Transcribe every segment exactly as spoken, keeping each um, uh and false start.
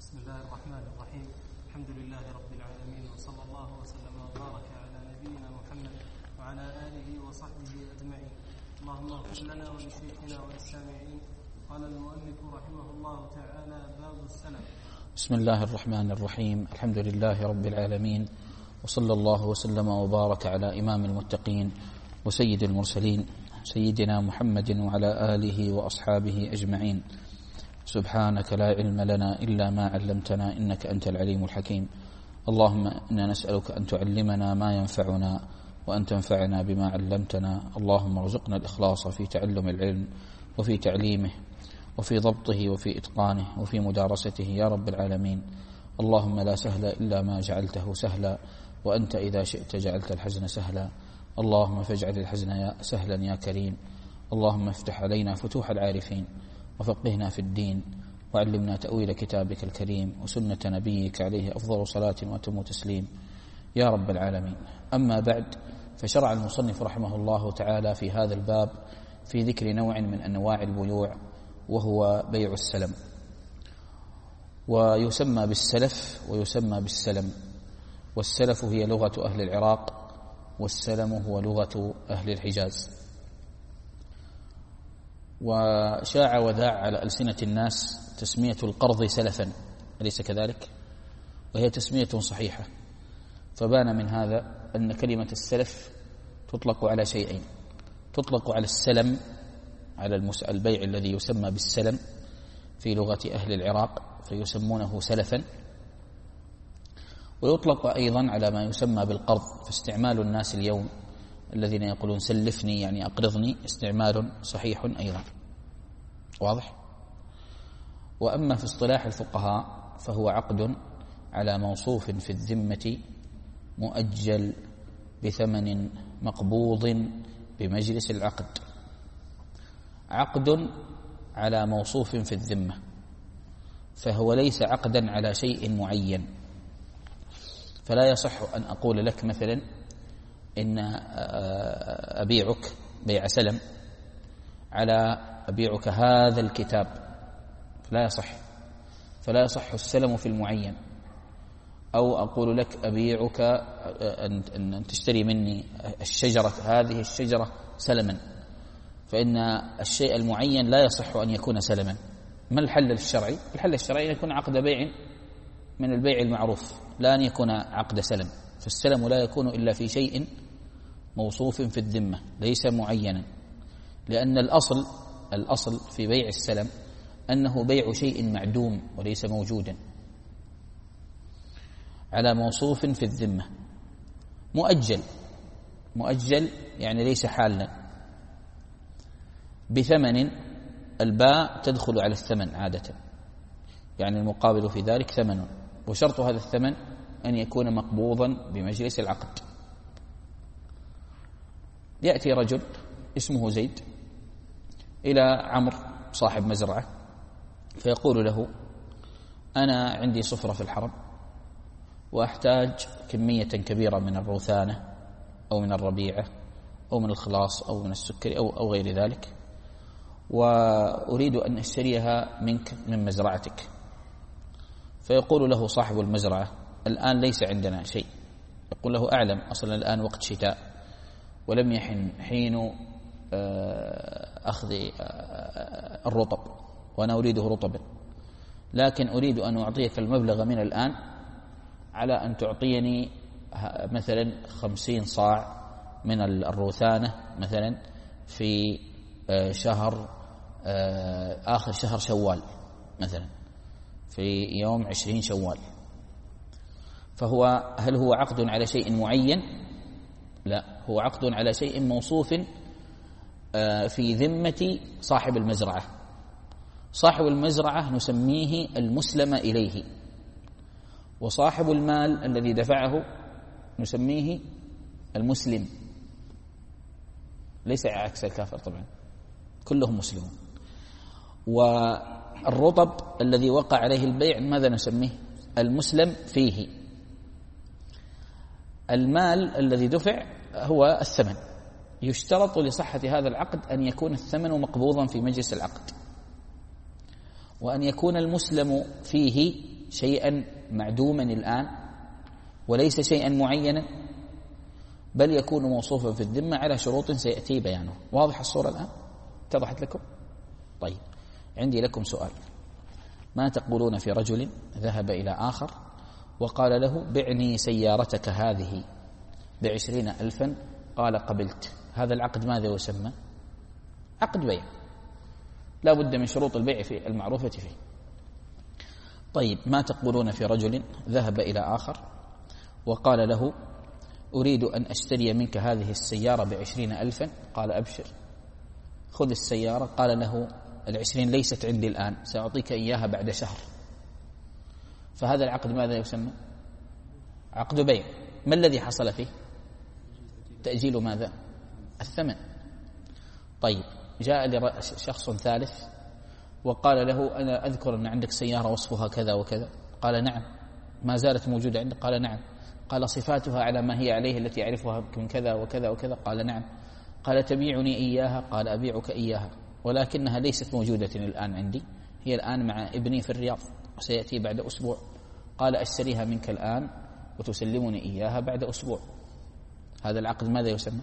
بسم الله الرحمن الرحيم. الحمد لله رب العالمين، وصلى الله وسلم وبارك على نبينا محمد وعلى آله وصحبه أجمعين. اللهم اغفر لنا ولشيخنا وللسامعين. قال المؤلف رحمه الله تعالى: باب السلم. بسم الله الرحمن الرحيم. الحمد لله رب العالمين، وصلى الله وسلم وبارك على إمام المتقين وسيد المرسلين سيدنا محمد وعلى آله وأصحابه أجمعين. سبحانك لا علم لنا إلا ما علمتنا إنك أنت العليم الحكيم. اللهم إنا نسألك أن تعلمنا ما ينفعنا وأن تنفعنا بما علمتنا. اللهم ارزقنا الإخلاص في تعلم العلم وفي تعليمه وفي ضبطه وفي إتقانه وفي مدارسته يا رب العالمين. اللهم لا سهل إلا ما جعلته سهلا، وأنت إذا شئت جعلت الحزن سهلا. اللهم فاجعل الحزن سهلا يا كريم. اللهم افتح علينا فتوح العارفين، وفقهنا في الدين، وعلمنا تأويل كتابك الكريم وسنة نبيك عليه أفضل صلاة وأتم تسليم يا رب العالمين. أما بعد، فشرع المصنف رحمه الله تعالى في هذا الباب في ذكر نوع من أنواع البيوع، وهو بيع السلم، ويسمى بالسلف ويسمى بالسلم. والسلف هي لغة أهل العراق، والسلم هو لغة أهل الحجاز. وشاع وذاع على ألسنة الناس تسمية القرض سلفا، أليس كذلك؟ وهي تسمية صحيحة. فبان من هذا أن كلمة السلف تطلق على شيئين: تطلق على السلم، على البيع الذي يسمى بالسلم في لغة أهل العراق فيسمونه سلفا، ويطلق أيضا على ما يسمى بالقرض. فاستعمال الناس اليوم الذين يقولون سلفني يعني أقرضني استعمال صحيح أيضا. واضح؟ وأما في اصطلاح الفقهاء فهو عقد على موصوف في الذمة مؤجل بثمن مقبوض بمجلس العقد. عقد على موصوف في الذمة، فهو ليس عقدا على شيء معين. فلا يصح أن أقول لك مثلا إن أبيعك بيع سلم على أبيعك هذا الكتاب، فلا يصح فلا يصح السلم في المعين. أو أقول لك أبيعك أن تشتري مني الشجرة، هذه الشجرة سلما، فإن الشيء المعين لا يصح أن يكون سلما. ما الحل الشرعي؟ الحل الشرعي أن يكون عقد بيع من البيع المعروف، لا أن يكون عقد سلم. فالسلم لا يكون إلا في شيء موصوف في الذمة ليس معينا، لأن الأصل الأصل في بيع السلم أنه بيع شيء معدوم وليس موجودا على موصوف في الذمة مؤجل. مؤجل يعني ليس حالا، بثمن. الباء تدخل على الثمن عادة، يعني المقابل في ذلك ثمن، وشرط هذا الثمن أن يكون مقبوضا بمجلس العقد. يأتي رجل اسمه زيد إلى عمرو صاحب مزرعة، فيقول له: أنا عندي صفرة في الحرم، وأحتاج كمية كبيرة من الروثانة أو من الربيعة أو من الخلاص أو من السكري أو, أو غير ذلك، وأريد أن أشتريها منك من مزرعتك. فيقول له صاحب المزرعة: الآن ليس عندنا شيء. يقول له: أعلم، أصلا الآن وقت شتاء ولم يحن حين أخذ الرطب، وأنا أريده رطبا، لكن أريد أن أعطيك المبلغ من الآن على أن تعطيني مثلا خمسين صاع من الروثانة مثلا في شهر آخر شهر شوال، مثلا في يوم عشرين شوال. فهو هل هو عقد على شيء معين؟ لا، هو عقد على شيء موصوف في ذمة صاحب المزرعة. صاحب المزرعة نسميه المسلم إليه، وصاحب المال الذي دفعه نسميه المسلم، ليس عكس الكافر طبعا، كلهم مسلمون. والرطب الذي وقع عليه البيع ماذا نسميه؟ المسلم فيه. المال الذي دفع هو الثمن. يشترط لصحة هذا العقد أن يكون الثمن مقبوضا في مجلس العقد، وأن يكون المسلم فيه شيئا معدوما الآن وليس شيئا معينا، بل يكون موصوفا في الذمة على شروط سيأتي بيانه. واضح الصورة الآن؟ اتضحت لكم؟ طيب، عندي لكم سؤال. ما تقولون في رجل ذهب إلى آخر وقال له بعني سيارتك هذه بعشرين ألفا، قال قبلت، هذا العقد ماذا يسمى؟ عقد بيع، لا بد من شروط البيع في المعروفة فيه. طيب، ما تقولون في رجل ذهب إلى آخر وقال له أريد أن أشتري منك هذه السيارة بعشرين ألفا، قال أبشر خذ السيارة، قال له العشرين ليست عندي الآن، سأعطيك إياها بعد شهر، فهذا العقد ماذا يسمى؟ عقد بيع. ما الذي حصل فيه؟ تأجيل ماذا؟ الثمن. طيب، جاء شخص ثالث وقال له أنا أذكر أن عندك سيارة وصفها كذا وكذا، قال نعم. ما زالت موجودة عندك؟ قال نعم. قال صفاتها على ما هي عليه التي أعرفها من كذا وكذا وكذا؟ قال نعم. قال تبيعني إياها؟ قال أبيعك إياها، ولكنها ليست موجودة الآن عندي، هي الآن مع ابني في الرياض وسيأتي بعد أسبوع. قال أشتريها منك الآن وتسلمني إياها بعد أسبوع. هذا العقد ماذا يسمى؟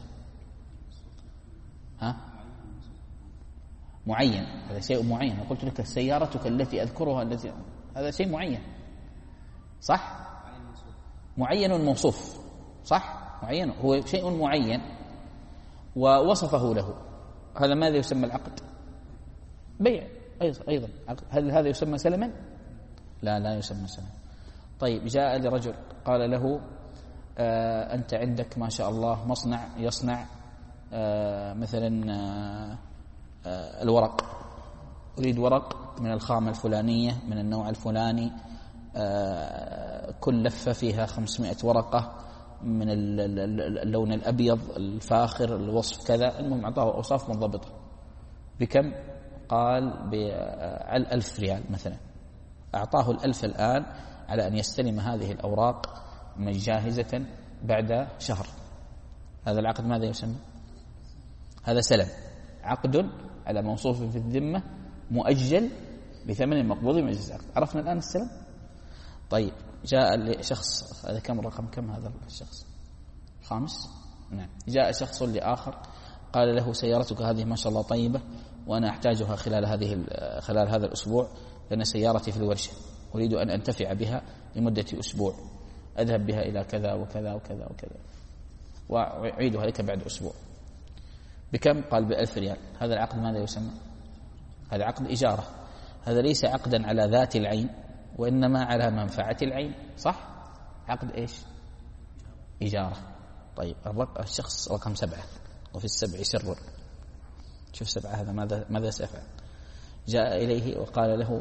ها؟ معين، هذا شيء معين. قلت لك سيارتك التي أذكرها التي هذا شيء معين، صح؟ معين موصوف، صح؟ معين، هو شيء معين ووصفه له، هذا ماذا يسمى؟ العقد بيع أيضا. هل هذا يسمى سلما؟ لا، لا يسمى سلما. طيب، جاء لرجل قال له آه أنت عندك ما شاء الله مصنع يصنع آه مثلا آه آه الورق، أريد ورق من الخامة الفلانية من النوع الفلاني، آه كل لفة فيها خمسمائة ورقة من اللون الأبيض الفاخر، الوصف كذا، المهم أعطاه أوصاف منضبطة. بكم؟ قال بالألف ريال مثلا. أعطاه الألف الآن على أن يستلم هذه الأوراق جاهزة بعد شهر. هذا العقد ماذا يسمى؟ هذا سلم، عقد على موصوف في الذمة مؤجل بثمن مقبوض من مجلس العقد. عرفنا الآن السلم؟ طيب، جاء لشخص، هذا كم رقم كم هذا الشخص؟ خامس. نعم. جاء شخص لآخر قال له سيارتك هذه ما شاء الله طيبة وأنا أحتاجها خلال هذه خلال هذا الأسبوع، لأن سيارتي في الورشة أريد أن أنتفع بها لمدة أسبوع، أذهب بها إلى كذا وكذا وكذا وكذا وأعيدها لك بعد أسبوع. بكم؟ قال بألف ريال. هذا العقد ماذا يسمى؟ هذا عقد إجارة. هذا ليس عقدا على ذات العين وإنما على منفعة العين، صح؟ عقد إيش؟ إجارة. طيب، الشخص رقم سبعة، وفي السبع سر. شوف سبعة هذا ماذا ماذا سيفعل؟ جاء إليه وقال له،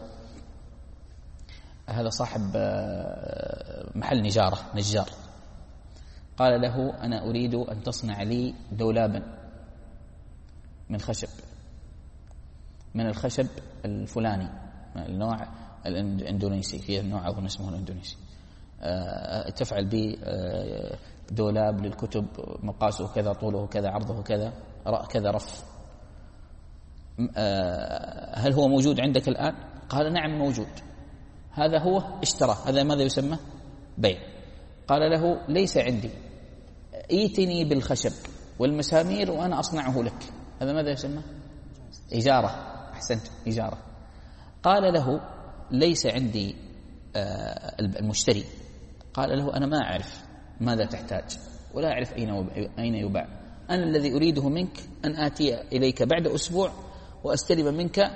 هذا صاحب محل نجارة، نجار، قال له أنا أريد أن تصنع لي دولابا من خشب، من الخشب الفلاني، النوع الاندونيسي، فيه النوع أظن اسمه الاندونيسي، أه تفعل به أه دولاب للكتب، مقاسه كذا، طوله كذا، عرضه كذا، كذا رف. أه هل هو موجود عندك الآن؟ قال نعم موجود. هذا هو اشترى. هذا ماذا يسمى؟ بيع. قال له ليس عندي، ايتني بالخشب والمسامير وأنا أصنعه لك. هذا ماذا يسمى؟ إجارة. أحسنت، إجارة. قال له ليس عندي المشتري. قال له أنا ما أعرف ماذا تحتاج ولا أعرف أين يباع، أنا الذي أريده منك أن آتي إليك بعد أسبوع وأستلم منك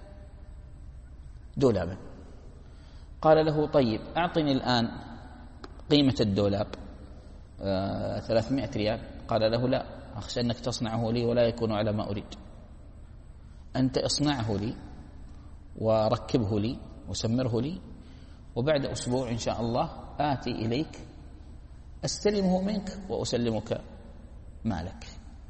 دولابا. قال له طيب أعطني الآن قيمة الدولاب آه ثلاثمائة ريال. قال له لا، أخشى أنك تصنعه لي ولا يكون على ما أريد، أنت اصنعه لي وركبه لي وسمره لي، وبعد أسبوع إن شاء الله آتي إليك أستلمه منك وأسلمك مالك.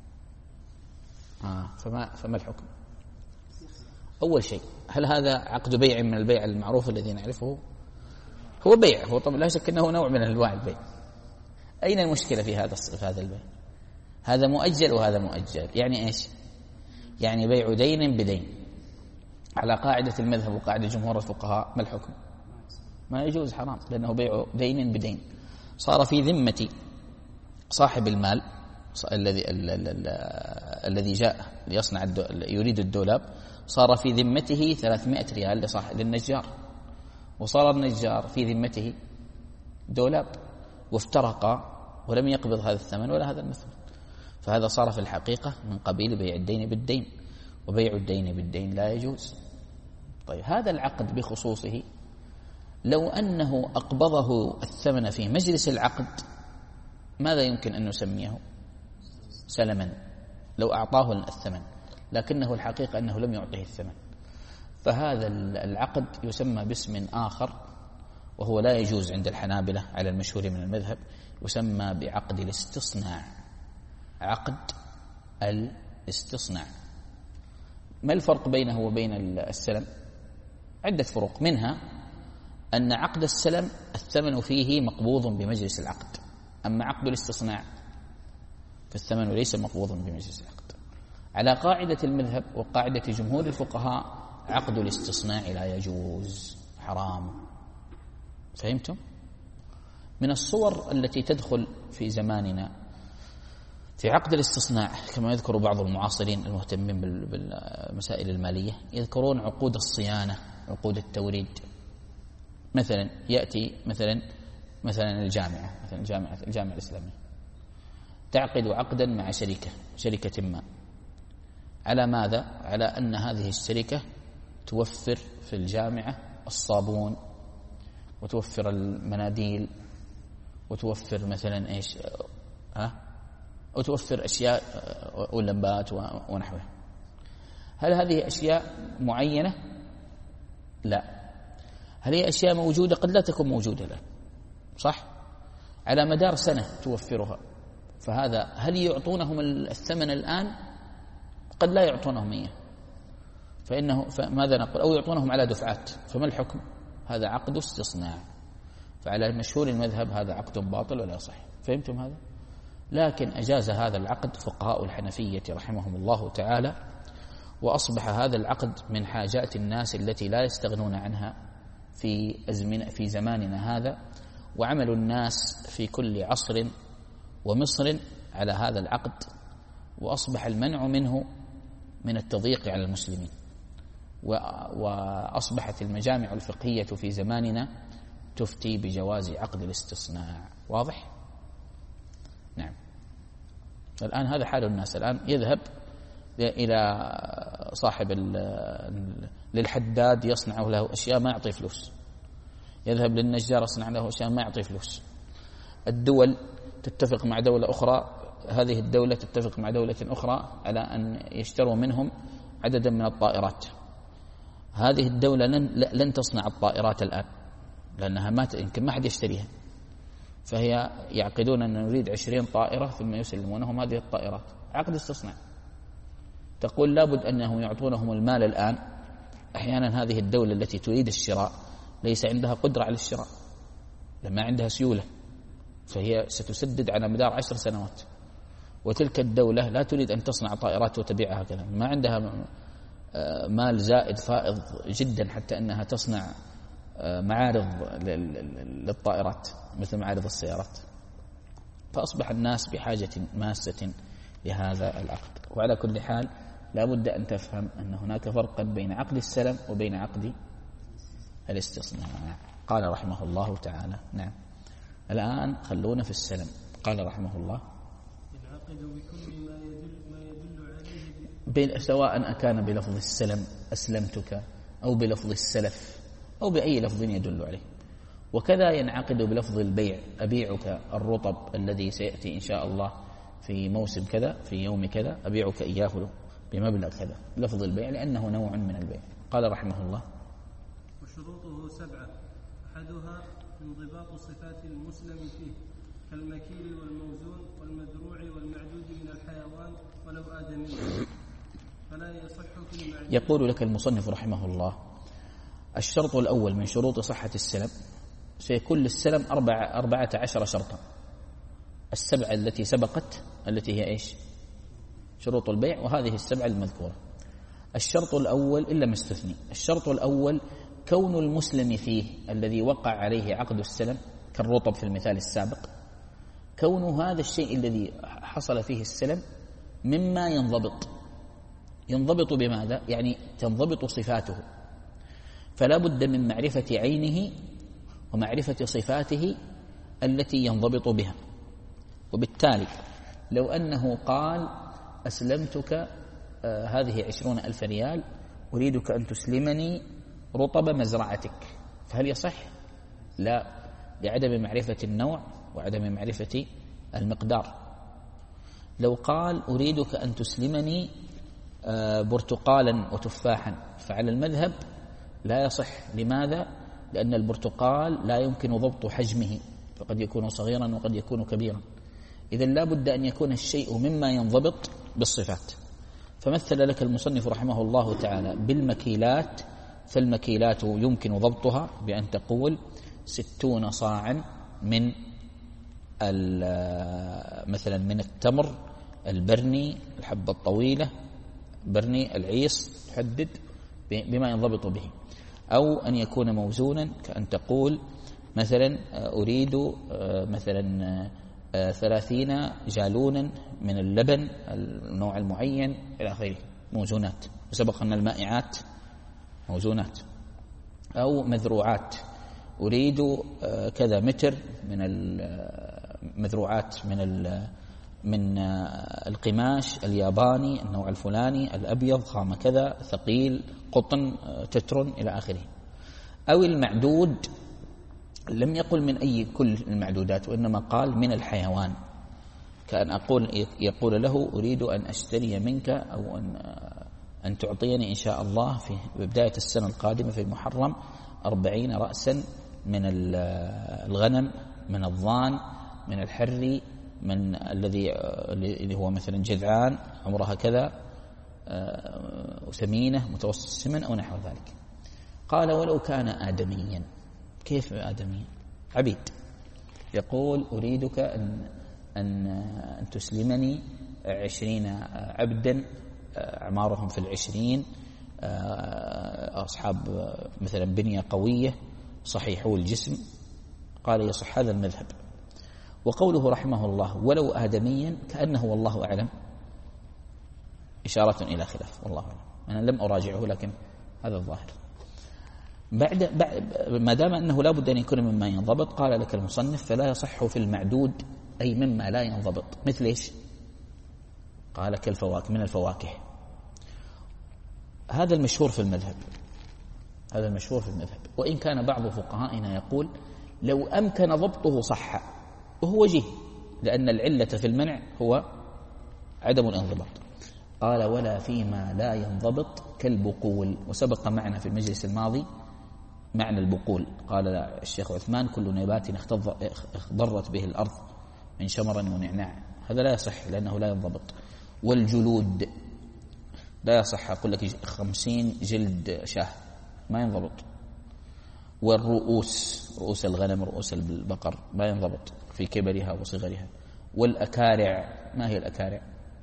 آه فما, فما الحكم؟ أول شيء، هل هذا عقد بيع من البيع المعروف الذي نعرفه؟ هو بيع، هو طبعا لا شك أنه نوع من أنواع البيع. أين المشكلة في هذا في هذا البيع؟ هذا مؤجل وهذا مؤجل، يعني إيش؟ يعني بيع دين بدين على قاعدة المذهب وقاعدة جمهور الفقهاء. ما الحكم؟ ما يجوز، حرام، لأنه بيع دين بدين. صار في ذمة صاحب المال الذي الذي جاء ليصنع يريد الدولاب، صار في ذمته ثلاثمائة ريال لصاحب للنجار، وصار النجار في ذمته دولاب، وافترقا ولم يقبض هذا الثمن ولا هذا المثل. فهذا صار في الحقيقة من قبيل بيع الدين بالدين، وبيع الدين بالدين لا يجوز. طيب هذا العقد بخصوصه لو أنه أقبضه الثمن في مجلس العقد ماذا يمكن أن نسميه؟ سلما، لو أعطاه الثمن، لكنه الحقيقة أنه لم يعطيه الثمن. فهذا العقد يسمى باسم آخر وهو لا يجوز عند الحنابلة على المشهور من المذهب، يسمى بعقد الاستصناع. عقد الاستصناع. ما الفرق بينه وبين السلم؟ عدة فروق، منها أن عقد السلم الثمن فيه مقبوض بمجلس العقد، أما عقد الاستصناع فالثمن ليس مقبوضا بمجلس العقد. على قاعدة المذهب وقاعدة جمهور الفقهاء عقد الاستصناع لا يجوز، حرام. فهمتم؟ من الصور التي تدخل في زماننا في عقد الاستصناع كما يذكر بعض المعاصرين المهتمين بالمسائل المالية، يذكرون عقود الصيانة، عقود التوريد. مثلا يأتي مثلا مثلا الجامعة مثلا الجامعة الجامعة الإسلامية تعقد عقدا مع شركة شركة ما، على ماذا؟ على أن هذه الشركة توفر في الجامعة الصابون، وتوفر المناديل، وتوفر مثلا ايش ها وتوفر اشياء واللمبات ونحوها. هل هذه اشياء معينة؟ لا. هل هي اشياء موجودة؟ قد لا تكون موجودة الآن، صح؟ على مدار سنة توفرها. فهذا هل يعطونهم الثمن الآن؟ قد لا يعطونهم إياه، فإنه فماذا نقول؟ أو يعطونهم على دفعات. فما الحكم؟ هذا عقد استصناع. فعلى مشهور المذهب هذا عقد باطل ولا صحيح. فهمتم هذا؟ لكن أجاز هذا العقد فقهاء الحنفية رحمهم الله تعالى، وأصبح هذا العقد من حاجات الناس التي لا يستغنون عنها في أزمنة في زماننا هذا، وعمل الناس في كل عصر ومصر على هذا العقد، وأصبح المنع منه من التضييق على المسلمين. وأصبحت المجامع الفقهية في زماننا تفتي بجواز عقد الاستصناع. واضح؟ نعم. الآن هذا حال الناس، الآن يذهب إلى صاحب للحداد يصنع له أشياء ما يعطي فلوس، يذهب للنجار يصنع له أشياء ما يعطي فلوس. الدول تتفق مع دولة أخرى، هذه الدولة تتفق مع دولة أخرى على أن يشتروا منهم عددا من الطائرات. هذه الدولة لن, لن تصنع الطائرات الآن لأنها ما يمكن ما حد يشتريها، فهي يعقدون أن نريد عشرين طائرة ثم يسلمونهم هذه الطائرات. عقد استصناع. تقول لابد أنهم يعطونهم المال الآن. أحيانا هذه الدولة التي تريد الشراء ليس عندها قدرة على الشراء، لما عندها سيولة، فهي ستسدد على مدار عشر سنوات. وتلك الدولة لا تريد أن تصنع طائرات وتبيعها كذا، ما عندها مال زائد فائض جدا حتى أنها تصنع معارض للطائرات مثل معارض السيارات. فأصبح الناس بحاجة ماسة لهذا العقد. وعلى كل حال لا بد أن تفهم أن هناك فرقا بين عقد السلم وبين عقد الاستصناع. قال رحمه الله تعالى. نعم. الآن خلونا في السلم. قال رحمه الله العقد بكل ما يدل, ما يدل عليه بين سواء أكان بلفظ السلم أسلمتك أو بلفظ السلف أو بأي لفظ يدل عليه. وكذا ينعقد بلفظ البيع، أبيعك الرطب الذي سيأتي إن شاء الله في موسم كذا في يوم كذا، أبيعك إياه بمبلغ كذا، لفظ البيع لأنه نوع من البيع. قال رحمه الله وشروطه سبعة، أحدها انضباط صفات المسلم فيه كالمكيل والموزون والمدروع والمعدود من الحيوان ولو آدمي، فلا يصح في المعدود. يقول لك المصنف رحمه الله الشرط الأول من شروط صحة السلم، سيكون للسلم أربع أربعة عشر شرطا، السبعة التي سبقت التي هي إيش؟ شروط البيع، وهذه السبعة المذكورة. الشرط الأول إلا ما استثني، الشرط الأول كون المسلم فيه الذي وقع عليه عقد السلم كالرطب في المثال السابق، كون هذا الشيء الذي حصل فيه السلم مما ينضبط. ينضبط بماذا؟ يعني تنضبط صفاته، فلا بد من معرفة عينه ومعرفة صفاته التي ينضبط بها. وبالتالي لو أنه قال أسلمتك آه هذه عشرون ألف ريال، أريدك أن تسلمني رطب مزرعتك، فهل يصح؟ لا، لعدم معرفة النوع وعدم معرفة المقدار. لو قال أريدك أن تسلمني آه برتقالا وتفاحا، فعلى المذهب لا يصح. لماذا؟ لأن البرتقال لا يمكن ضبط حجمه، فقد يكون صغيرا وقد يكون كبيرا. إذن لا بد أن يكون الشيء مما ينضبط بالصفات. فمثل لك المصنف رحمه الله تعالى بالمكيلات، فالمكيلات يمكن ضبطها بأن تقول ستون صاعا من مثلا من التمر البرني، الحبة الطويلة برني العيص، تحدد بما ينضبط به. أو أن يكون موزونا، كأن تقول مثلا أريد مثلا ثلاثين جالونا من اللبن النوع المعين إلى آخره، موزونات. وسبق أن المائعات موزونات. أو مذروعات، أريد كذا متر من المذروعات من من القماش الياباني النوع الفلاني الأبيض خامة كذا ثقيل قطن تتر إلى آخره. أو المعدود، لم يقل من أي كل المعدودات، وإنما قال من الحيوان، كأن أقول يقول له أريد أن أشتري منك أو أن أن تعطيني إن شاء الله في بداية السنة القادمة في المحرم أربعين رأسا من الغنم، من الضان، من الحري، من الذي اللي هو مثلا جذعان عمرها كذا وثمينة متوسط السمن أو نحو ذلك. قال ولو كان آدميا. كيف آدميا؟ عبيد. يقول أريدك أن أن أن تسلمني عشرين عبدا أعمارهم في العشرين، أصحاب مثلا بنية قوية صحيحو الجسم. قال يصح هذا المذهب. وقوله رحمه الله ولو آدميا كأنه والله أعلم إشارة إلى خلاف، والله أعلم. أنا لم أراجعه لكن هذا الظاهر. بعد, بعد ما دام أنه لا بد أن يكون مما ينضبط، قال لك المصنف فلا يصح في المعدود، أي مما لا ينضبط. مثل إيش؟ قال كالفواكه، من الفواكه. هذا المشهور في المذهب، هذا المشهور في المذهب. وإن كان بعض فقهائنا يقول لو أمكن ضبطه صح، وهو وجيه، لأن العلة في المنع هو عدم الانضباط. قال ولا فيما لا ينضبط كالبقول. وسبق معنا في المجلس الماضي معنى البقول. قال الشيخ عثمان كل نبات اخضرت به الأرض من شمر ونعناع، هذا لا يصح لأنه لا ينضبط. والجلود لا يصح، أقول لك خمسين جلد شاه ما ينضبط. والرؤوس، رؤوس الغنم، رؤوس البقر ما ينضبط في كبرها وصغرها. والأكارع، ما هي الأكارع؟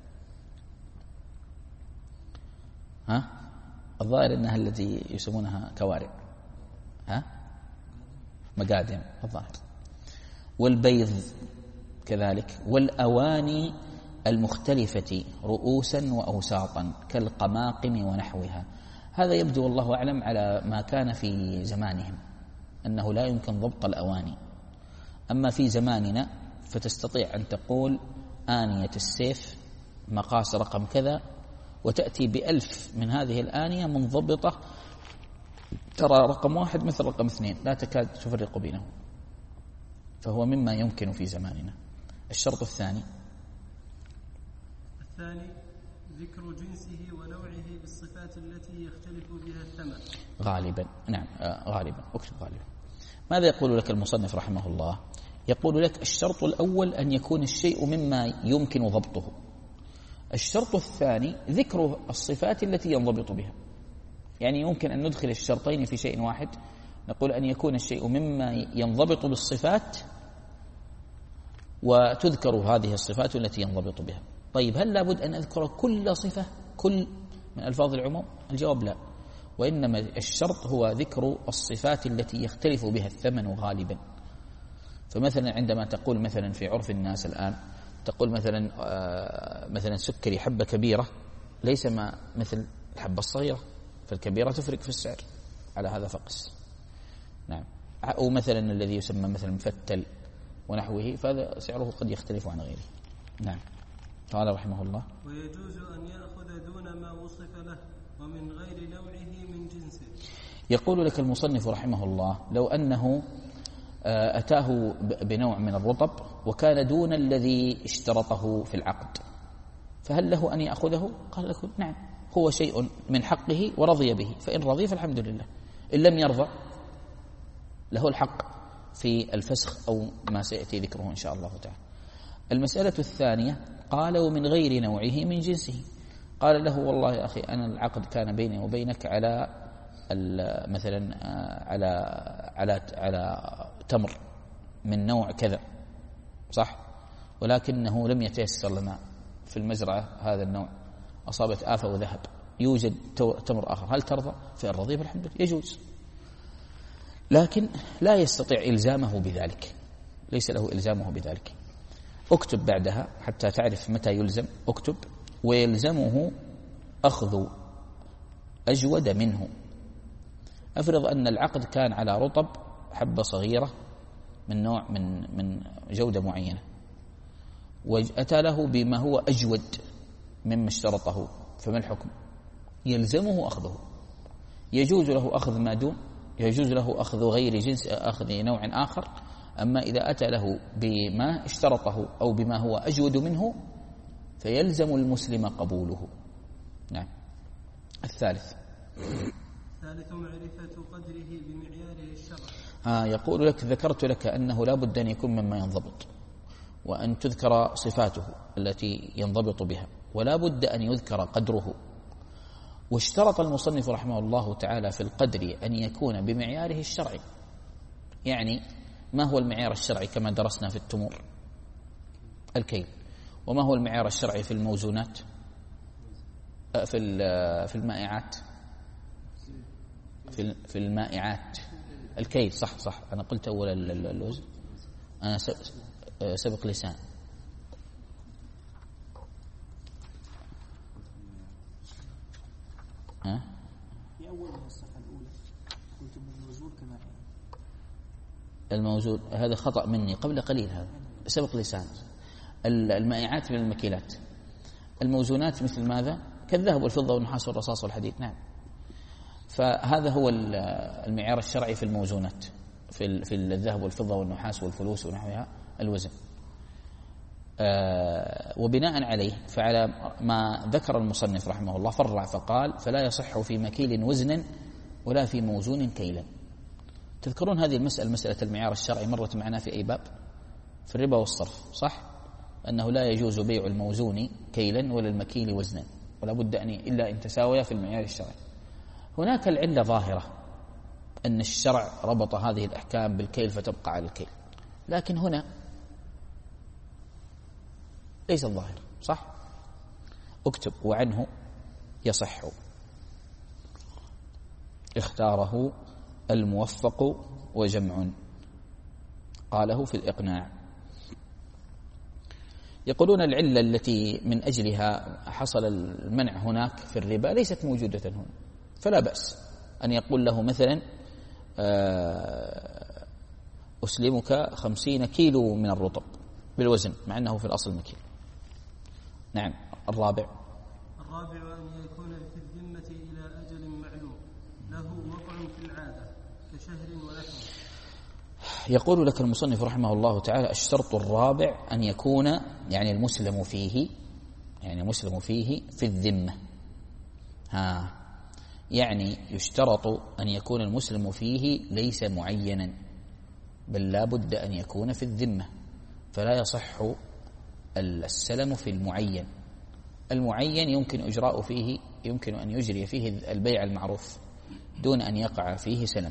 ها؟ الظاهر أنها التي يسمونها كوارع، ها؟ مقادم الظاهر. والبيض كذلك. والأواني المختلفة رؤوسا وأوساطا كالقماقم ونحوها. هذا يبدو والله أعلم على ما كان في زمانهم، أنه لا يمكن ضبط الأواني. أما في زماننا فتستطيع أن تقول آنية السيف مقاس رقم كذا، وتأتي بألف من هذه الآنية منضبطة، ترى رقم واحد مثل رقم اثنين لا تكاد تفرق بينهم، فهو مما يمكن في زماننا. الشرط الثاني الثاني ذكر جنسه ونوعه بالصفات التي يختلف بها الثمن غالبا. نعم آه غالبا، اكتب غالبا. ماذا يقول لك المصنف رحمه الله؟ يقول لك الشرط الأول أن يكون الشيء مما يمكن ضبطه. الشرط الثاني ذكر الصفات التي ينضبط بها. يعني يمكن أن ندخل الشرطين في شيء واحد، نقول أن يكون الشيء مما ينضبط بالصفات وتذكر هذه الصفات التي ينضبط بها. طيب هل لابد أن أذكر كل صفة، كل من ألفاظ العموم؟ الجواب لا. وإنما الشرط هو ذكر الصفات التي يختلف بها الثمن غالبا. فمثلا عندما تقول مثلا في عرف الناس الآن تقول مثلا مثلا سكري حبة كبيرة ليس ما مثل الحبة الصغيرة، فالكبيرة تفرق في السعر، على هذا فقس. نعم. أو مثلا الذي يسمى مثلا مفتل ونحوه، فهذا سعره قد يختلف عن غيره. نعم. قال رحمه الله: ويجوز أن يأخذ دون ما وصف له ومن غير نوعه من جنسه. يقول لك المصنف رحمه الله: لو أنه أتاه بنوع من الرطب وكان دون الذي اشترطه في العقد، فهل له أن يأخذه؟ قال لكم: نعم، هو شيء من حقه ورضي به، فإن رضي فالحمد لله، إن لم يرضى له الحق في الفسخ أو ما سيأتي ذكره إن شاء الله تعالى. المسألة الثانية قال: ومن غير نوعه من جنسه. قال له: والله يا أخي أنا العقد كان بيني وبينك على مثلا على على على تمر من نوع كذا، صح، ولكنه لم يتيسر لنا في المزرعة هذا النوع، أصابت آفة وذهب، يوجد تمر آخر، هل ترضى؟ فإن رضي فالحمد لله، يجوز، لكن لا يستطيع إلزامه بذلك، ليس له إلزامه بذلك. اكتب بعدها حتى تعرف متى يلزم، اكتب: ويلزمه أخذ أجود منه. أفرض أن العقد كان على رطب حبة صغيرة من نوع من من جودة معينة، وأتى له بما هو أجود مما اشترطه، فما الحكم؟ يلزمه أخذه. يجوز له أخذ ما دون، يجوز له أخذ غير جنس، أخذ نوع آخر. أما إذا أتى له بما اشترطه أو بما هو أجود منه فيلزم المسلم قبوله. نعم. الثالث الثالث معرفة قدره بمعياره الشرعي. آه يقول لك: ذكرت لك أنه لا بد أن يكون مما ينضبط، وأن تذكر صفاته التي ينضبط بها، ولا بد أن يذكر قدره. واشترط المصنف رحمه الله تعالى في القدر أن يكون بمعياره الشرعي. يعني ما هو المعيار الشرعي كما درسنا في التمور؟ الكيل. وما هو المعيار الشرعي في الموزونات؟ في في المائعات في في المائعات الكيل. صح صح أنا قلت أول الوزن، أنا سبق لسان. ها؟ في أول الصفحة الأولى قلت من الموزون كما الموزون، هذا خطأ مني قبل قليل، هذا سبق لسان. المائعات من المكيلات، الموزونات مثل ماذا؟ كالذهب والفضة والنحاس والرصاص والحديد. نعم. فهذا هو المعيار الشرعي في الموزونات، في في الذهب والفضة والنحاس والفلوس ونحوها، الوزن. آه وبناء عليه فعلى ما ذكر المصنف رحمه الله فرع فقال: فلا يصح في مكيل وزنا ولا في موزون كيلا. تذكرون هذه المسألة، مسألة المعيار الشرعي مرت معنا في أي باب؟ في الربا والصرف، صح؟ أنه لا يجوز بيع الموزون كيلا ولا المكيل وزنا، ولا بد أن إلا إن تساويا في المعيار الشرعي. هناك العلة ظاهرة أن الشرع ربط هذه الأحكام بالكيل فتبقى على الكيل، لكن هنا ليس الظاهر، صح؟ اكتب: وعنه يصح. اختاره الموفق وجمع، قاله في الإقناع. يقولون العلة التي من أجلها حصل المنع هناك في الربا ليست موجودة هنا، فلا بأس أن يقول له مثلا: أسلمك خمسين كيلو من الرطب بالوزن، مع أنه في الأصل مكيل. نعم. الرابع الرابع أن يكون في الذمة إلى أجل معلوم له وقع في العادة كشهر ونحوه. يقول لك المصنف رحمه الله تعالى: الشرط الرابع أن يكون يعني المسلم فيه، يعني المسلم فيه في الذمة. ها يعني يشترط أن يكون المسلم فيه ليس معينا، بل لا بد أن يكون في الذمة، فلا يصح السلم في المعين. المعين يمكن إجراء فيه، يمكن أن يجري فيه البيع المعروف دون أن يقع فيه سلم.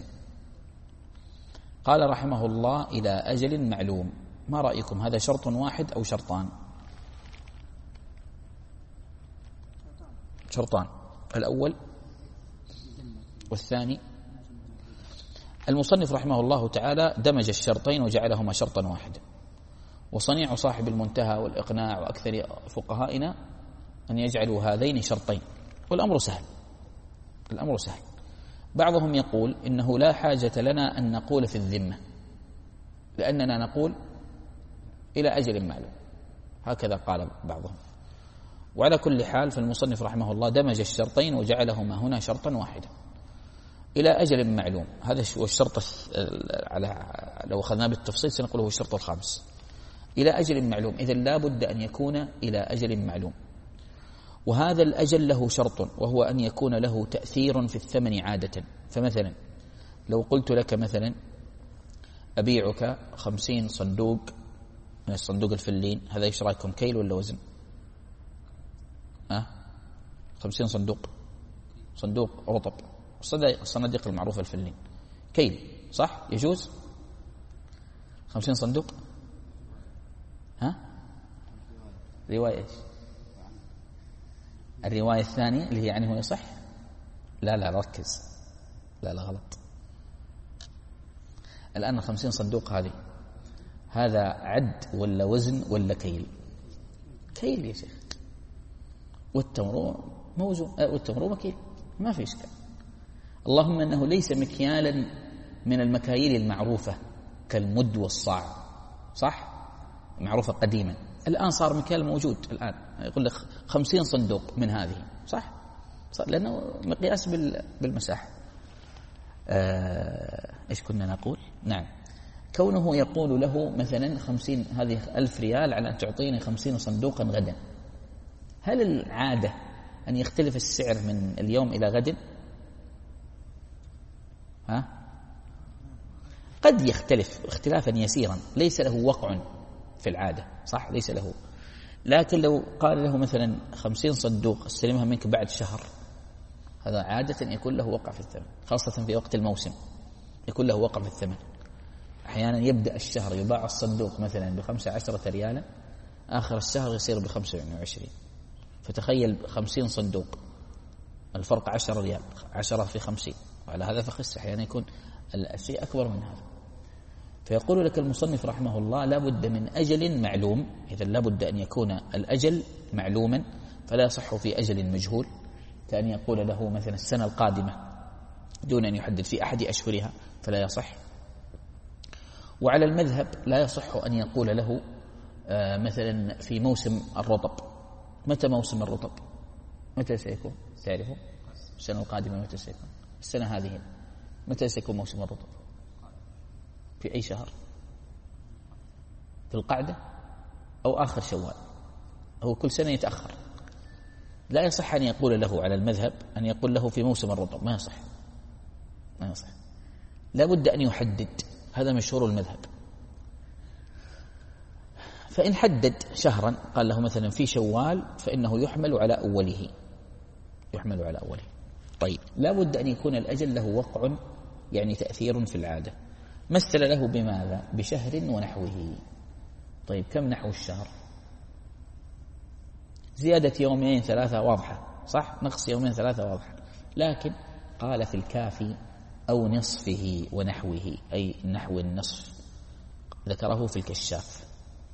قال رحمه الله: إلى أجل معلوم. ما رأيكم، هذا شرط واحد أو شرطان؟ شرطان. الأول والثاني المصنف رحمه الله تعالى دمج الشرطين وجعلهما شرطا واحدا، وصنيع صاحب المنتهى والإقناع وأكثر فقهائنا أن يجعلوا هذين شرطين، والأمر سهل. الأمر سهل. بعضهم يقول إنه لا حاجة لنا أن نقول في الذمة، لأننا نقول إلى أجل معلوم، هكذا قال بعضهم. وعلى كل حال فالمصنف رحمه الله دمج الشرطين وجعلهما هنا شرطا واحدا إلى أجل معلوم. هذا هو الشرط، على لو أخذناه بالتفصيل سنقول هو الشرط الخامس، إلى أجل معلوم. إذن لا بد أن يكون إلى أجل معلوم، وهذا الأجل له شرط، وهو أن يكون له تأثير في الثمن عادة. فمثلا لو قلت لك مثلا أبيعك خمسين صندوق من الصندوق الفلين، هذا ايش رايكم، كيل ولا وزن؟ أه؟ خمسين صندوق، صندوق رطب، الصناديق المعروفة الفلين، كيل صح؟ يجوز خمسين صندوق؟ ها؟ رواية ايش؟ الرواية الثانية اللي هي يعني هو يصح؟ لا لا ركز، لا لا غلط. الآن خمسين صندوق هذه، هذا عد ولا وزن ولا كيل؟ كيل يا شيخ. والتمر موزون، والتمر مكيل، ما في إشكال. اللهم أنه ليس مكيالا من المكاييل المعروفة كالمد والصاع، صح؟ معروفة قديما. الآن صار مكيال موجود، الآن يقول لك خمسين صندوق من هذه، صح؟ صار لأنه مقياس بالمساحة. آه إيش كنا نقول؟ نعم، كونه يقول له مثلا خمسين، هذه ألف ريال على أن تعطيني خمسين صندوقا غدا، هل العادة أن يختلف السعر من اليوم إلى غد؟ ها؟ قد يختلف اختلافا يسيرا، ليس له وقع في العادة، صح؟ ليس له. لكن لو قال له مثلا خمسين صندوق استلمها منك بعد شهر، هذا عادة يكون له وقع في الثمن، خاصة في وقت الموسم يكون له وقع في الثمن. أحيانا يبدأ الشهر يباع الصندوق مثلا بخمسة عشرة ريالا، آخر الشهر يصير بخمسة وعشرين، فتخيل خمسين صندوق الفرق عشرة ريال، عشرة في خمسين، وعلى هذا فخس أحيانا يكون الشيء أكبر من هذا. فيقول لك المصنف رحمه الله لا بد من أجل معلوم، إذن لا بد أن يكون الأجل معلوما، فلا يصح في أجل مجهول، كأن يقول له مثلا السنة القادمة دون أن يحدد في أحد أشهرها، فلا يصح. وعلى المذهب لا يصح أن يقول له آه مثلا في موسم الرطب. متى موسم الرطب؟ متى سيكون؟ تعرفوا السنة القادمة متى سيكون؟ السنة هذه متى سيكون موسم الرطب؟ في أي شهر؟ في القعدة أو آخر شوال؟ هو كل سنة يتأخر. لا يصح أن يقول له على المذهب أن يقول له في موسم الرطب، ما يصح، ما يصح. لا بد أن يحدد، هذا مشهور المذهب. فإن حدد شهرا قال له مثلا في شوال، فإنه يحمل على أوله، يحمل على أوله. طيب لا بد أن يكون الأجل له وقع، يعني تأثير في العادة. مثل له بماذا؟ بشهر ونحوه. طيب كم نحو الشهر؟ زيادة يومين ثلاثة واضحة، صح؟ نقص يومين ثلاثة واضحة. لكن قال في الكافي أو نصفه ونحوه، أي نحو النصف، ذكره في الكشاف.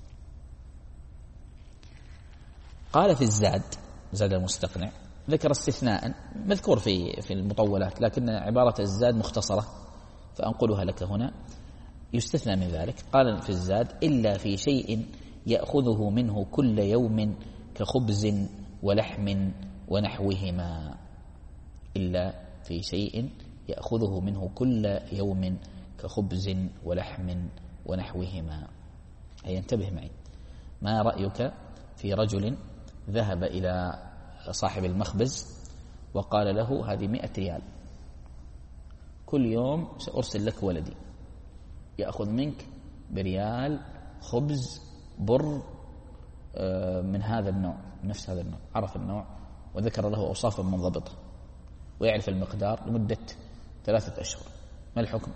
قال في الزاد، زاد المستقنع، ذكر استثناء مذكور في في المطولات، لكن عبارة الزاد مختصرة فأنقلها لك هنا. يستثنى من ذلك، قال في الزاد إلا في شيء يأخذه منه كل يوم كخبز ولحم ونحوهما، إلا في شيء يأخذه منه كل يوم كخبز ولحم ونحوهما. أي انتبه معي، ما رأيك في رجل ذهب إلى صاحب المخبز وقال له هذه مئة ريال، كل يوم سأرسل لك ولدي يأخذ منك بريال خبز بر من هذا النوع، نفس هذا النوع، عرف النوع وذكر له أوصافا منضبطة ويعرف المقدار لمدة ثلاثة أشهر، ما الحكم؟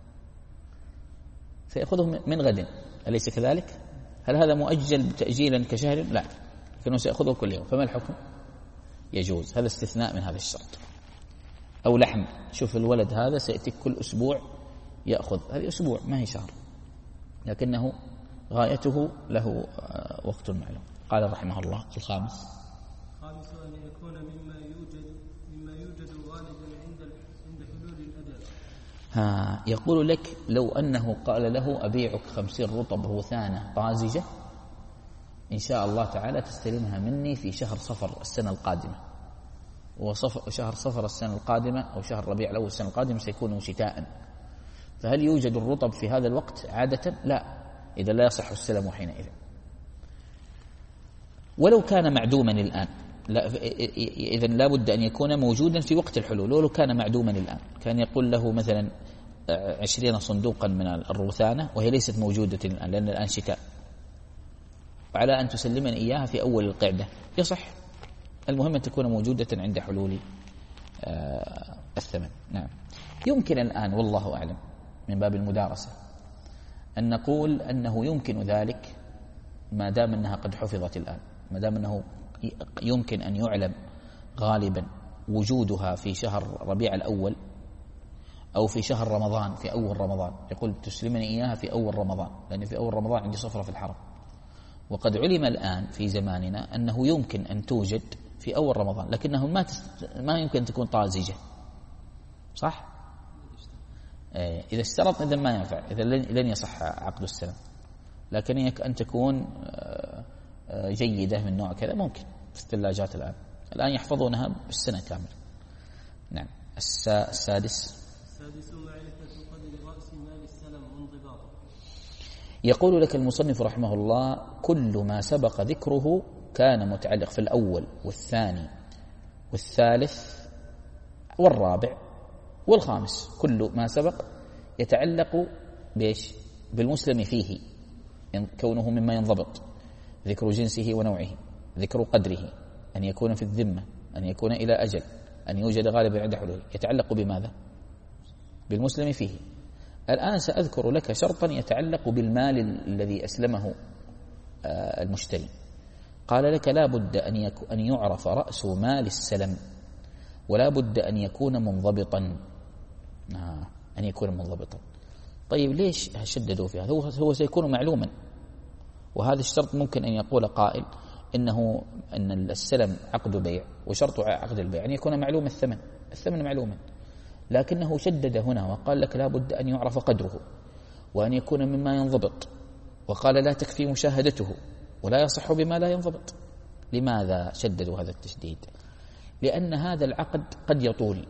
سيأخذه من غد، أليس كذلك؟ هل هذا مؤجل تأجيلا كشهر؟ لا، لكنه سيأخذه كل يوم، فما الحكم؟ يجوز. هذا استثناء من هذا الشرط. أو لحم، شوف الولد هذا سيأتيك كل أسبوع يأخذ، هذه أسبوع ما هي شهر، لكنه غايته له وقت معلوم. قال رحمه الله الخامس خامس أن يكون مما يوجد مما يوجد غالبا عند عند حلول الأجل. ها يقول لك لو أنه قال له أبيعك خمسين رطب روثانة طازجة إن شاء الله تعالى تستلمها مني في شهر صفر السنة القادمة، وشهر صفر السنة القادمة أو شهر ربيع الأول السنة القادمة سيكون شتاء، فهل يوجد الرطب في هذا الوقت عادة؟ لا، إذا لا يصح السلم حينئذ. ولو كان معدوما الآن، لا إذن لا بد أن يكون موجودا في وقت الحلول. ولو كان معدوما الآن كان يقول له مثلا عشرين صندوقا من الروثانة وهي ليست موجودة الآن لأن الآن شتاء، على أن تسلمني إياها في أول القعدة، يصح. المهم أن تكون موجودة عند حلول الثمن. نعم. يمكن الآن والله أعلم من باب المدارسة أن نقول أنه يمكن ذلك ما دام أنها قد حفظت الآن، ما دام أنه يمكن أن يعلم غالبا وجودها في شهر ربيع الأول أو في شهر رمضان، في أول رمضان، يقول تسلمني إياها في أول رمضان لأن في أول رمضان عندي صفرة في الحرم. وقد علم الآن في زماننا أنه يمكن أن توجد في أول رمضان، لكنه ما تست... ما يمكن أن تكون طازجة، صح؟ إذا اشترط إذا ما ينفع، إذا لن يصح عقد السلم. لكن أن تكون جيدة من نوع كذا ممكن في الثلاجات الآن الآن يحفظونها بالسنة كاملة. نعم. السادس السادس معرفة قدر رأس مال السلم وانضباطه. يقول لك المصنف رحمه الله كل ما سبق ذكره كان متعلق في الأول والثاني والثالث والرابع والخامس، كل ما سبق يتعلق بإيش؟ بالمسلم فيه، كونه مما ينضبط، ذكر جنسه ونوعه، ذكر قدره، أن يكون في الذمة، أن يكون إلى أجل، أن يوجد غالبا عند حلوله، يتعلق بماذا؟ بالمسلم فيه. الآن سأذكر لك شرطا يتعلق بالمال الذي أسلمه المشتري. قال لك لا بد أن, أن يعرف رأس مال السلم، ولا بد أن يكون منضبطا. آه. أن يكون منضبطا. طيب ليش شددوا في هذا؟ هو, هو سيكون معلوما، وهذا الشرط ممكن أن يقول قائل إنه أن السلم عقد بيع، وشرط عقد البيع أن يكون معلوم الثمن، الثمن معلوما، لكنه شدد هنا وقال لك لا بد أن يعرف قدره وأن يكون مما ينضبط، وقال لا تكفي مشاهدته ولا يصح بما لا ينضبط. لماذا شددوا هذا التشديد؟ لأن هذا العقد قد يطول،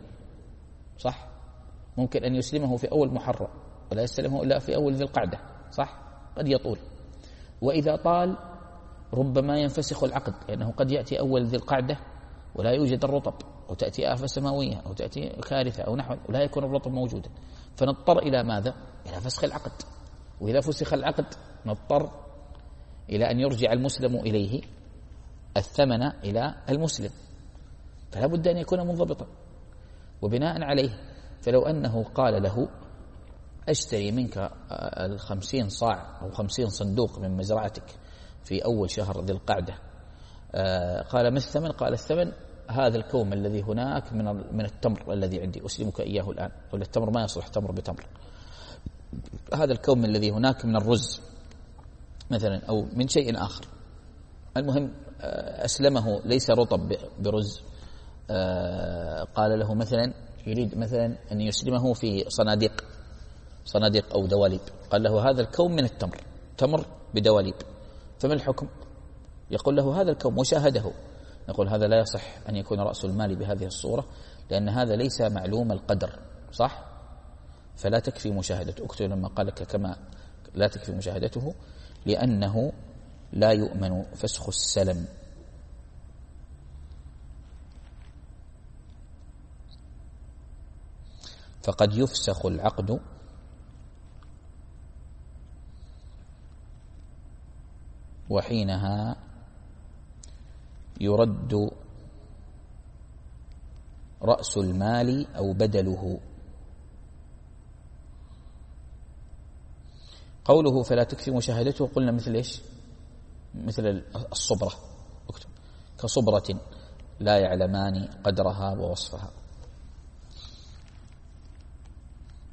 صح؟ ممكن أن يسلمه في أول محرم ولا يسلمه إلا في أول ذي القعدة، صح؟ قد يطول، وإذا طال ربما ينفسخ العقد، لأنه قد يأتي أول ذي القعدة ولا يوجد الرطب، أو تأتي آفة سماوية، أو تأتي كارثة أو نحو، ولا يكون الرطب موجودا، فنضطر إلى ماذا؟ إلى فسخ العقد. وإذا فسخ العقد نضطر إلى أن يرجع المسلم إليه الثمن إلى المسلم، فلا بد أن يكون منضبطا. وبناء عليه فلو أنه قال له أشتري منك الخمسين صاع أو خمسين صندوق من مزرعتك في أول شهر ذي القعدة، قال ما الثمن؟ قال الثمن هذا الكوم الذي هناك من من التمر الذي عندي أسلمك إياه الآن، ولا التمر ما يصلح تمر بتمر، هذا الكوم الذي هناك من الرز مثلا أو من شيء آخر، المهم أسلمه ليس رطب برز، قال له مثلا يريد مثلا أن يسلمه في صناديق صناديق أو دواليب، قال له هذا الكوم من التمر، تمر بدواليب، فما الحكم؟ يقول له هذا الكوم وشاهده، نقول هذا لا يصح أن يكون رأس المال بهذه الصورة، لأن هذا ليس معلوم القدر، صح؟ فلا تكفي مشاهدته. اكتب لما قال لك كما لا تكفي مشاهدته، لأنه لا يؤمن فسخ السلم. فقد يفسخ العقد وحينها يرد رأس المال أو بدله. قوله فلا تكفي مشاهدته قلنا مثل إيش؟ مثل الصبرة، اكتب كصبرة لا يعلمان قدرها ووصفها.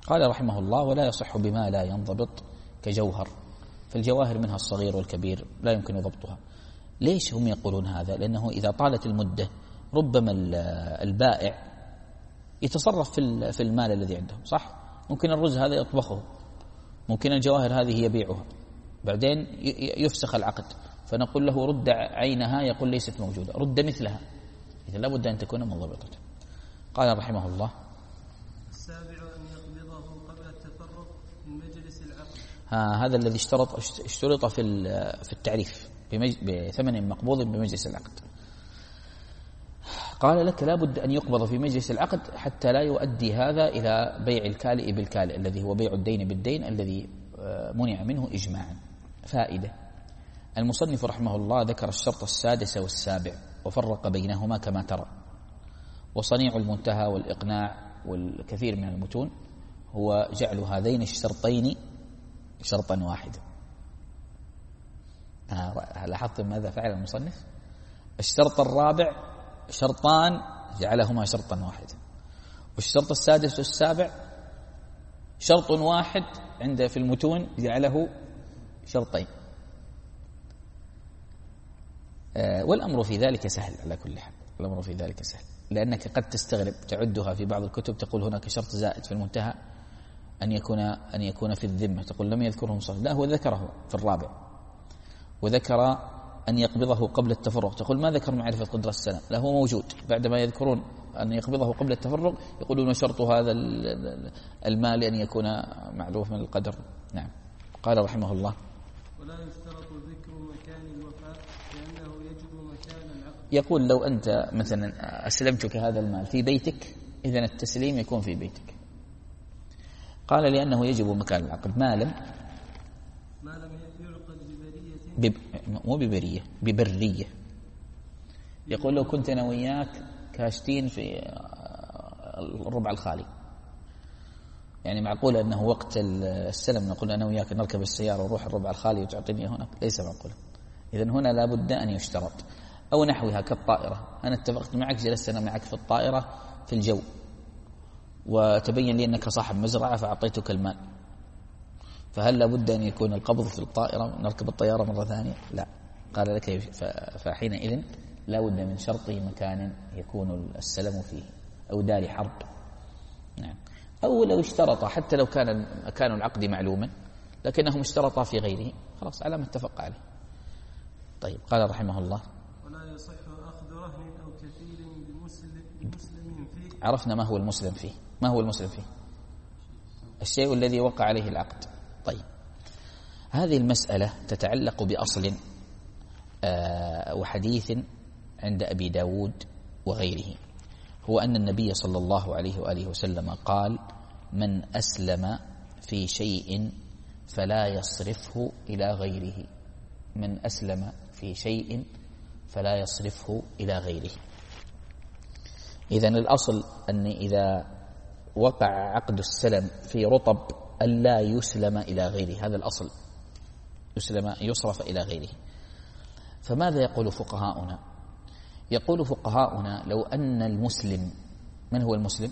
قال رحمه الله: ولا يصح بما لا ينضبط كجوهر، فالجواهر منها الصغير والكبير لا يمكن ضبطها. ليش هم يقولون هذا؟ لأنه إذا طالت المدة ربما البائع يتصرف في المال الذي عنده، صح؟ ممكن الرز هذا يطبخه، ممكن الجواهر هذه يبيعها، بعدين يفسخ العقد، فنقول له رد عينها، يقول ليست موجودة، رد مثلها، إذا لابد أن تكون منضبطة. قال رحمه الله: السابع أن يقبضه قبل التفرق من مجلس العقد. ها هذا الذي اشترط اشترط في في التعريف بثمن مقبوض بمجلس العقد. قال لك لابد أن يقبض في مجلس العقد حتى لا يؤدي هذا إلى بيع الكالئ بالكالئ الذي هو بيع الدين بالدين الذي منع منه إجماعا. فائدة: المصنف رحمه الله ذكر الشرط السادس والسابع وفرق بينهما كما ترى، وصنيع المنتهى والإقناع والكثير من المتون هو جعل هذين الشرطين شرطا واحدا. لاحظتم ماذا فعل المصنف؟ الشرط الرابع شرطان جعلهما شرطا واحدا، والشرط السادس والسابع شرط واحد عند في المتون جعله شرطين. آه والأمر في ذلك سهل على كل حال، الأمر في ذلك سهل، لأنك قد تستغرب تعدها في بعض الكتب، تقول هناك شرط زائد في المنتهى أن يكون أن يكون في الذمة، تقول لم يذكره مصنف، لا هو ذكره في الرابع، وذكر أن يقبضه قبل التفرق، تقول ما ذكر معرفة قدرة السلام، لا هو موجود، بعدما يذكرون أن يقبضه قبل التفرق يقولون شرط هذا المال أن يكون معروف من القدر. نعم. قال رحمه الله: ولا يشترط ذكر مكان الوفاء لأنه يجب مكان العقد. يقول لو أنت مثلا أسلمتك هذا المال في بيتك، إذن التسليم يكون في بيتك. قال لأنه يجب مكان العقد ما لم ما لم يعقد ببرية بب... مو ببرية ببرية. يقول لو كنت أنا وياك كاشتين في الربع الخالي، يعني معقول أنه وقت السلم نقول أنا وياك نركب السيارة ونروح الربع الخالي وتعطيني هناك، ليس معقولا. إذن هنا لابد أن يشترط. أو نحوها كالطائرة، أنا اتفقت معك، جلست أنا معك في الطائرة في الجو، وتبين لي أنك صاحب مزرعة فأعطيتك المال، فهل لابد أن يكون القبض في الطائرة نركب الطيارة مرة ثانية؟ لا. قال لك فحينئذ لا بد من شرط مكان يكون السلم فيه أو دار حرب. نعم. أو لو اشترط حتى لو كان مكان العقد معلوما لكنهم اشترطا في غيره، خلاص على ما اتفق عليه. طيب. قال رحمه الله: ولا يصح أخذ رهن أو كفيل بمسلم, بمسلم فيه. عرفنا ما هو المسلم فيه. ما هو المسلم فيه؟ الشيء الذي وقع عليه العقد. طيب، هذه المسألة تتعلق بأصل آه وحديث عند أبي داود وغيره، هو أن النبي صلى الله عليه وآله وسلم قال: من أسلم في شيء فلا يصرفه إلى غيره. من أسلم في شيء فلا يصرفه إلى غيره. إذن الأصل أن إذا وقع عقد السلم في رطب ألا يسلم إلى غيره، هذا الأصل، يسلم يصرف إلى غيره. فماذا يقول فقهاؤنا؟ يقول فقهاؤنا لو أن المسلم، من هو المسلم؟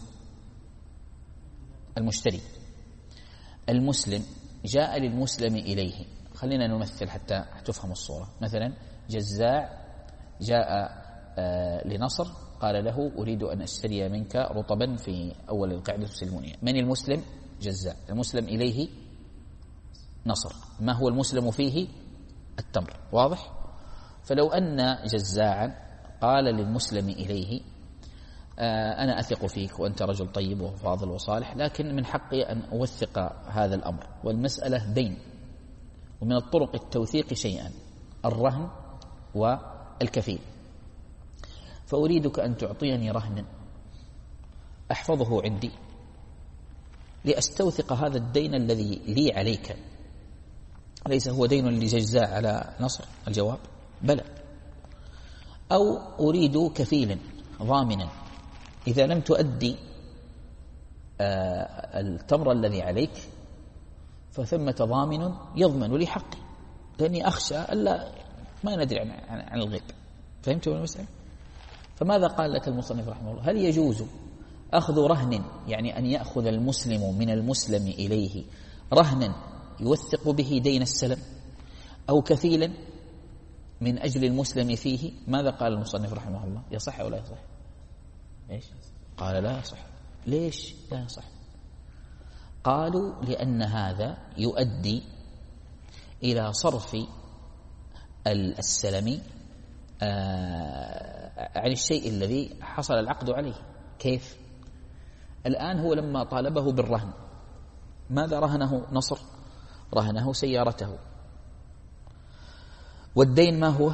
المشتري. المسلم جاء للمسلم إليه، خلينا نمثل حتى تفهم الصورة. مثلا جزاع جاء لنصر قال له: أريد أن أشتري منك رطبا في أول القعدة تسلموني. من المسلم؟ جزاع. المسلم إليه نصر. ما هو المسلم فيه؟ التمر. واضح؟ فلو أن جزاعا قال للمسلم إليه: أنا أثق فيك وأنت رجل طيب وفاضل وصالح، لكن من حقي أن أوثق هذا الأمر، والمسألة دين، ومن الطرق التوثيق شيئا الرهن والكفيل، فأريدك أن تعطيني رهنا أحفظه عندي لأستوثق هذا الدين الذي لي عليك. ليس هو دين لجزاء على نصر؟ الجواب بلى. أو أريد كفيلا ضامنا، إذا لم تؤدي التمر الذي عليك فثمة ضامن يضمن لي حقي، لأني أخشى ألا ما ندري عن, عن الغيب. فهمتوا المسألة؟ فماذا قال لك المصنف رحمه الله؟ هل يجوز أخذ رهن يعني أن يأخذ المسلم من المسلم إليه رهنا يوثق به دين السلم أو كفيلا من أجل المسلم فيه. ماذا قال المصنف رحمه الله؟ يصح أو لا يصح؟ إيش؟ قال لا يصح. ليش لا يصح؟ قالوا لأن هذا يؤدي إلى صرف السلم عن الشيء الذي حصل العقد عليه. كيف؟ الآن هو لما طالبه بالرهن ماذا رهنه نصر؟ رهنه سيارته. والدين ما هو؟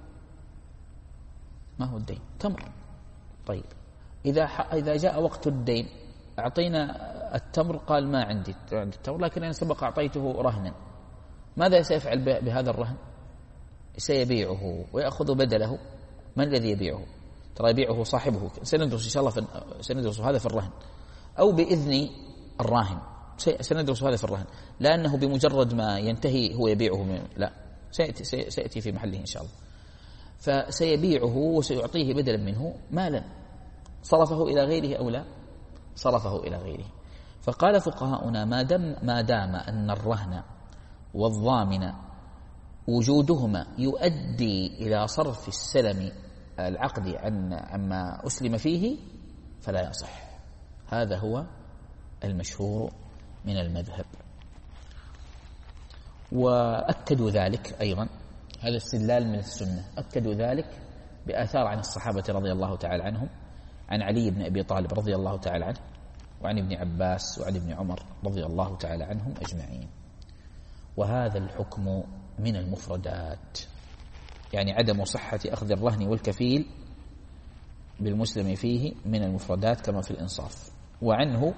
ما هو الدين؟ تمر. طيب إذا إذا جاء وقت الدين أعطينا التمر، قال ما عندي التمر لكن أنا سبق أعطيته رهنا، ماذا سيفعل بهذا الرهن؟ سيبيعه ويأخذ بدله. من الذي يبيعه؟ ترى يبيعه صاحبه. سندرس إن شاء الله سندرس هذا في الرهن، أو بإذن الراهن سندرس هذا في الرهن، لأنه بمجرد ما ينتهي هو يبيعه من لا سيأتي, سيأتي في محله إن شاء الله. فسيبيعه وسيعطيه بدلا منه مالا صرفه إلى غيره أو لا صرفه إلى غيره. فقال فقهاؤنا ما دام ما دام أن الرهن والضامن وجودهما يؤدي إلى صرف السلم العقد عن عما أسلم فيه فلا يصح. هذا هو المشهور من المذهب. وأكدوا ذلك أيضا، هذا استدلال من السنة، أكدوا ذلك بآثار عن الصحابة رضي الله تعالى عنهم، عن علي بن أبي طالب رضي الله تعالى عنه، وعن ابن عباس وعن ابن عمر رضي الله تعالى عنهم أجمعين. وهذا الحكم من المفردات، يعني عدم صحة أخذ الرهن والكفيل بالمسلم فيه من المفردات كما في الإنصاف، وعنه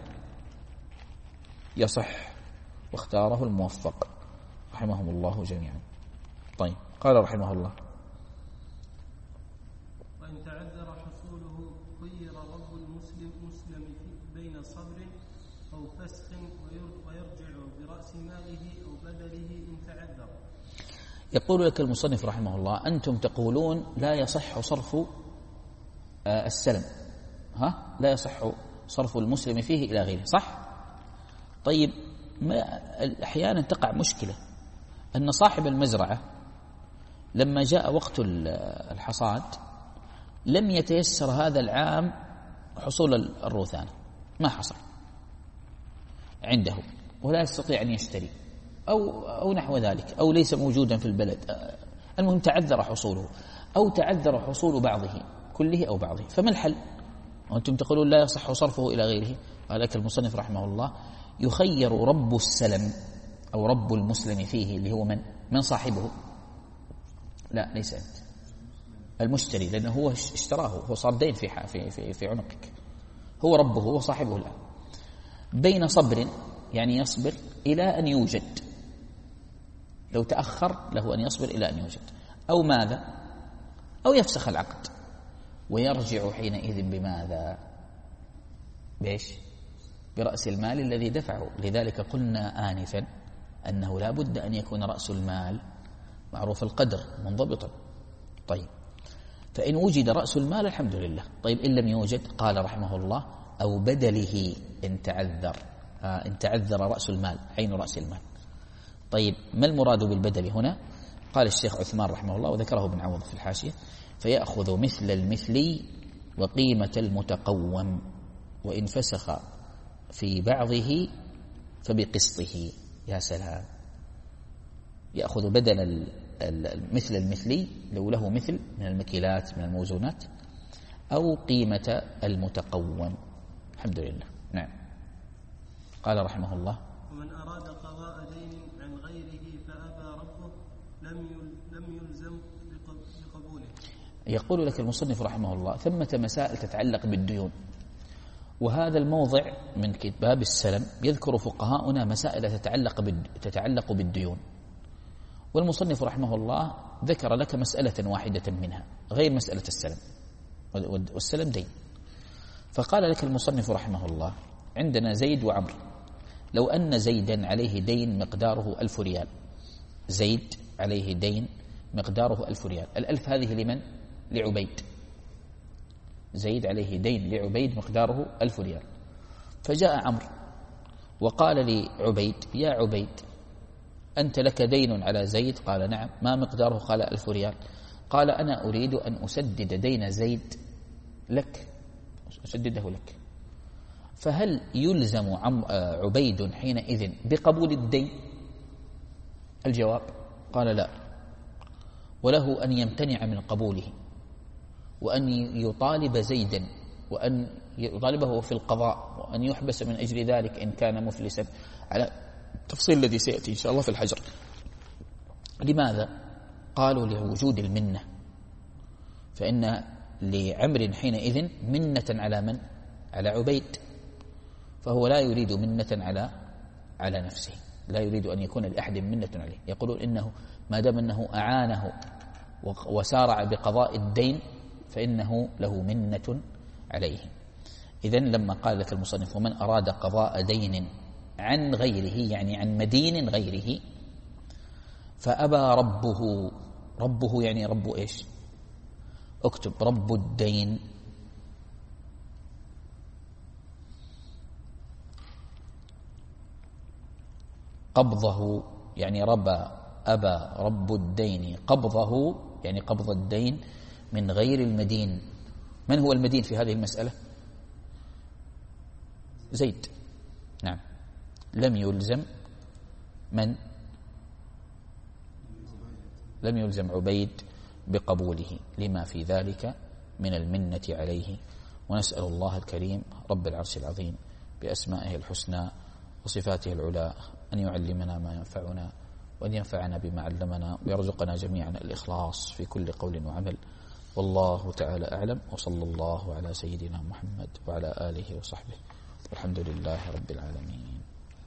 يصح واختاره الموفق رحمهم الله جميعا. طيب قال رحمه الله: وإن تعذر حصوله خير رب المسلم مسلم بين صبر أو فسخ ويرجع برأس ماله أو بدله إن تعذر. يقول لك المصنف رحمه الله: أنتم تقولون لا يصح صرف السلم، ها لا يصح صرف المسلم فيه إلى غيره، صح؟ طيب ما أحيانا تقع مشكلة أن صاحب المزرعة لما جاء وقت الحصاد لم يتيسر هذا العام حصول الروثان، ما حصل عنده ولا يستطيع أن يشتري أو, أو نحو ذلك، أو ليس موجودا في البلد، المهم تعذر حصوله أو تعذر حصول بعضه كله أو بعضه، فما الحل؟ وأنتم تقولون لا يصح صرفه إلى غيره. قال لك المصنف رحمه الله: يخير رب السلم أو رب المسلم فيه اللي هو من؟ من صاحبه؟ لا ليس أنت، المشتري، لأنه هو اشتراه، هو صار دين في في في, في عنقك، هو ربه هو صاحبه الآن، بين صبر يعني يصبر إلى أن يوجد، لو تأخر له أن يصبر إلى أن يوجد، أو ماذا؟ أو يفسخ العقد ويرجع حينئذ بماذا؟ بإيش؟ برأس المال الذي دفعه. لذلك قلنا آنفا أنه لا بد أن يكون رأس المال معروف القدر منضبطا. طيب فإن وجد رأس المال الحمد لله. طيب إن لم يوجد قال رحمه الله: أو بدله إن تعذر، آه إن تعذر رأس المال، عين رأس المال. طيب ما المراد بالبدل هنا؟ قال الشيخ عثمان رحمه الله وذكره ابن عوض في الحاشية: فيأخذ مثل المثلي وقيمة المتقوم، وإن فسخ في بعضه فبقسطه. يا سلام، يأخذ بدل مثل المثلي لو له مثل من المكيلات من الموزونات، أو قيمة المتقوم. الحمد لله. نعم. قال رحمه الله: ومن أراد قضاء دين عن غيره فأبى ربه لم لم يلزم بقبوله. يقول لك المصنف رحمه الله: ثمة مسائل تتعلق بالديون، وهذا الموضع من كتاب السلم يذكر فقهاؤنا مسائل تتعلق تتعلق بالديون، والمصنف رحمه الله ذكر لك مسألة واحدة منها غير مسألة السلم، والسلم دين. فقال لك المصنف رحمه الله: عندنا زيد وعمر، لو أن زيدا عليه دين مقداره ألف ريال، زيد عليه دين مقداره ألف ريال، الألف هذه لمن؟ لعبيد، زيد عليه دين لعبيد مقداره ألف ريال، فجاء عمرو وقال لعبيد: يا عبيد، أنت لك دين على زيد؟ قال: نعم. ما مقداره؟ قال: ألف ريال. قال: أنا أريد أن أسدد دين زيد لك، أسدده لك، فهل يلزم عبيد حينئذ بقبول الدين؟ الجواب: قال: لا، وله أن يمتنع من قبوله، وأن يطالب زيدا، وأن يطالبه في القضاء، وأن يحبس من أجل ذلك إن كان مفلسا، على التفصيل الذي سيأتي إن شاء الله في الحجر. لماذا؟ قالوا: لوجود المنة، فإن لعمر حينئذ منة على من؟ على عبيد، فهو لا يريد منة على على نفسه، لا يريد أن يكون لأحد منة عليه. يقولون إنه ما دام أنه أعانه وسارع بقضاء الدين فإنه له منة عليه. إذن لما قال لك المصنف: ومن أراد قضاء دين عن غيره، يعني عن مدين غيره، فأبى ربه. ربه يعني رب إيش؟ اكتب: رب الدين. قبضه يعني ربى، أبى رب الدين قبضه، يعني قبض الدين من غير المدين. من هو المدين في هذه المسألة؟ زيد. نعم. لم يلزم من؟ لم يلزم عبيد بقبوله لما في ذلك من المنة عليه. ونسأل الله الكريم رب العرش العظيم بأسمائه الحسنى وصفاته العلى أن يعلمنا ما ينفعنا، وأن ينفعنا بما علمنا، ويرزقنا جميعا الإخلاص في كل قول وعمل. والله تعالى أعلم، وصلى الله على سيدنا محمد وعلى آله وصحبه، والحمد لله رب العالمين.